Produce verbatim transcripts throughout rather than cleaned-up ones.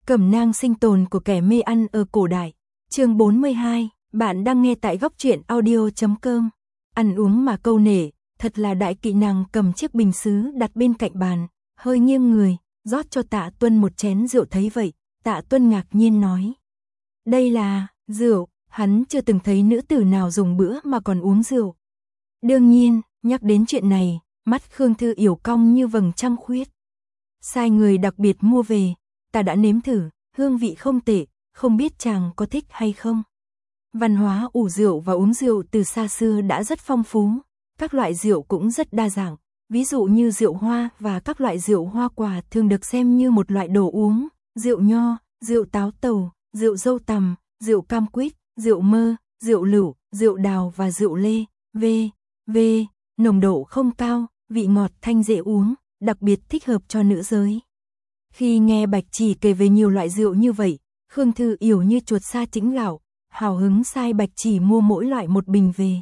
Cẩm nang sinh tồn của kẻ mê ăn ở cổ đại. Chương bốn mươi hai, bạn đang nghe tại góc truyện audio chấm com. Ăn uống mà câu nể, thật là đại kỵ. Nàng cầm chiếc bình sứ đặt bên cạnh bàn, hơi nghiêng người, rót cho Tạ Tuân một chén rượu. Thấy vậy, Tạ Tuân ngạc nhiên nói: "Đây là rượu?" Hắn chưa từng thấy nữ tử nào dùng bữa mà còn uống rượu. Đương nhiên, nhắc đến chuyện này, mắt Khương Thư Yểu cong như vầng trăng khuyết. Sai người đặc biệt mua về, ta đã nếm thử, hương vị không tệ, không biết chàng có thích hay không. Văn hóa ủ rượu và uống rượu từ xa xưa đã rất phong phú, các loại rượu cũng rất đa dạng, ví dụ như rượu hoa và các loại rượu hoa quả thường được xem như một loại đồ uống, rượu nho, rượu táo tàu, rượu dâu tằm, rượu cam quýt, rượu mơ, rượu lựu, rượu đào và rượu lê, v. v. Nồng độ không cao, vị ngọt thanh dễ uống, đặc biệt thích hợp cho nữ giới. Khi nghe Bạch Chỉ kể về nhiều loại rượu như vậy, Khương Thư Yểu như chuột sa chĩnh gạo, hào hứng sai Bạch Chỉ mua mỗi loại một bình về.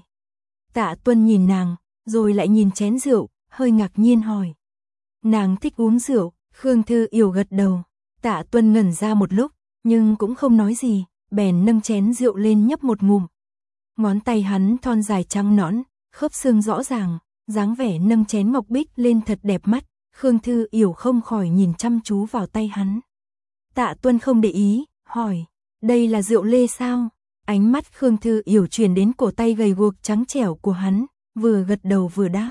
Tạ Tuân nhìn nàng, rồi lại nhìn chén rượu, hơi ngạc nhiên hỏi: "Nàng thích uống rượu?" Khương Thư Yểu gật đầu. Tạ Tuân ngẩn ra một lúc, nhưng cũng không nói gì, bèn nâng chén rượu lên nhấp một ngụm. Ngón tay hắn thon dài trắng nõn, khớp xương rõ ràng, dáng vẻ nâng chén ngọc bích lên thật đẹp mắt. Khương Thư Yểu không khỏi nhìn chăm chú vào tay hắn. Tạ Tuân không để ý, hỏi: "Đây là rượu lê sao?" Ánh mắt Khương Thư Yểu chuyển đến cổ tay gầy guộc trắng trẻo của hắn, vừa gật đầu vừa đáp: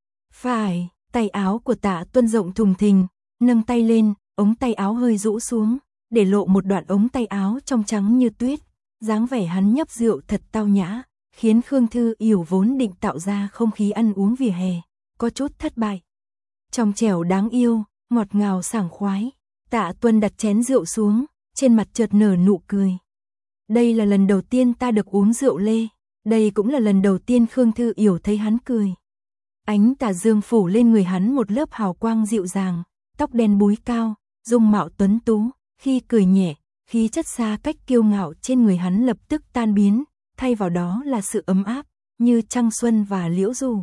"Phải." Tay áo của Tạ Tuân rộng thùng thình, nâng tay lên, ống tay áo hơi rũ xuống, để lộ một đoạn ống tay áo trong trắng như tuyết. Dáng vẻ hắn nhấp rượu thật tao nhã, khiến Khương Thư Yểu vốn định tạo ra không khí ăn uống vỉa hè, có chút thất bại. Trong trẻo đáng yêu, ngọt ngào sảng khoái. Tạ Tuân đặt chén rượu xuống, trên mặt chợt nở nụ cười. Đây là lần đầu tiên ta được uống rượu lê, đây cũng là lần đầu tiên Khương Thư Yểu thấy hắn cười. Ánh tà dương phủ lên người hắn một lớp hào quang dịu dàng, tóc đen búi cao, dung mạo tuấn tú, khi cười nhẹ, khí chất xa cách kiêu ngạo trên người hắn lập tức tan biến, thay vào đó là sự ấm áp, như trăng xuân và liễu du.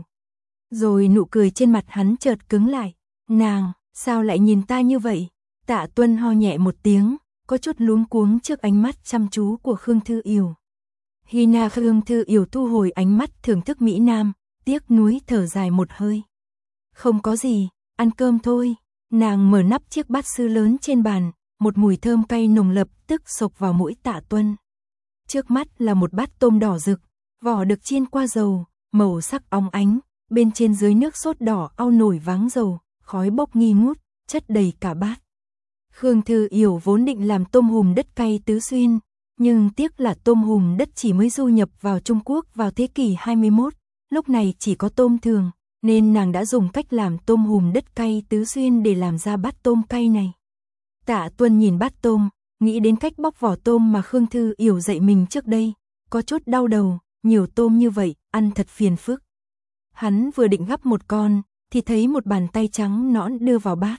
Rồi nụ cười trên mặt hắn chợt cứng lại. "Nàng, sao lại nhìn ta như vậy?" Tạ Tuân ho nhẹ một tiếng, có chút luống cuống trước ánh mắt chăm chú của Khương Thư Yểu. Hina Khương Thư Yểu thu hồi ánh mắt thưởng thức mỹ nam, tiếc nuối thở dài một hơi. "Không có gì, ăn cơm thôi." Nàng mở nắp chiếc bát sứ lớn trên bàn, một mùi thơm cay nồng lập tức xộc vào mũi Tạ Tuân. Trước mắt là một bát tôm đỏ rực, vỏ được chiên qua dầu, màu sắc óng ánh, bên trên dưới nước sốt đỏ au nổi váng dầu, khói bốc nghi ngút, chất đầy cả bát. Khương Thư Yểu vốn định làm tôm hùm đất cay tứ xuyên, nhưng tiếc là tôm hùm đất chỉ mới du nhập vào Trung Quốc vào thế kỷ hai mươi mốt, lúc này chỉ có tôm thường, nên nàng đã dùng cách làm tôm hùm đất cay tứ xuyên để làm ra bát tôm cay này. Tạ Tuân nhìn bát tôm, nghĩ đến cách bóc vỏ tôm mà Khương Thư Yểu dạy mình trước đây, có chút đau đầu, nhiều tôm như vậy, ăn thật phiền phức. Hắn vừa định gắp một con, thì thấy một bàn tay trắng nõn đưa vào bát.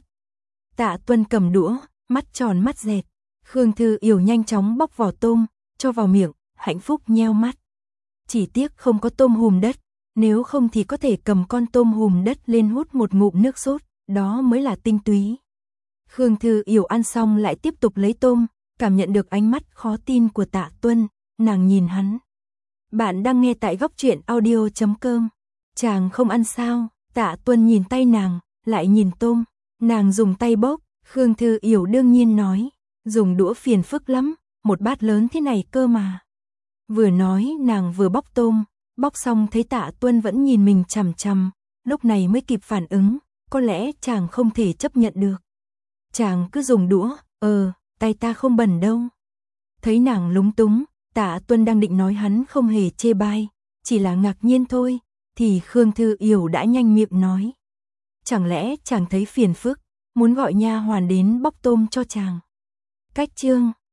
Tạ Tuân cầm đũa, mắt tròn mắt dẹt. Khương Thư Yểu nhanh chóng bóc vỏ tôm, cho vào miệng, hạnh phúc nheo mắt. Chỉ tiếc không có tôm hùm đất, nếu không thì có thể cầm con tôm hùm đất lên hút một ngụm nước sốt, đó mới là tinh túy. Khương Thư Yểu ăn xong lại tiếp tục lấy tôm, cảm nhận được ánh mắt khó tin của Tạ Tuân, nàng nhìn hắn. "Bạn đang nghe tại góc truyện audio chấm com. Chàng không ăn sao?" Tạ Tuân nhìn tay nàng, lại nhìn tôm. Nàng dùng tay bốc, Khương Thư Yểu đương nhiên nói: "Dùng đũa phiền phức lắm, một bát lớn thế này cơ mà." Vừa nói nàng vừa bóc tôm, bóc xong thấy Tạ Tuân vẫn nhìn mình chằm chằm, lúc này mới kịp phản ứng, có lẽ chàng không thể chấp nhận được. "Chàng cứ dùng đũa." "Ờ, tay ta không bẩn đâu." Thấy nàng lúng túng, Tạ Tuân đang định nói hắn không hề chê bai, chỉ là ngạc nhiên thôi, thì Khương Thư Yểu đã nhanh miệng nói: "Chẳng lẽ chàng thấy phiền phức, muốn gọi nha hoàn đến bóc tôm cho chàng?" Cách chương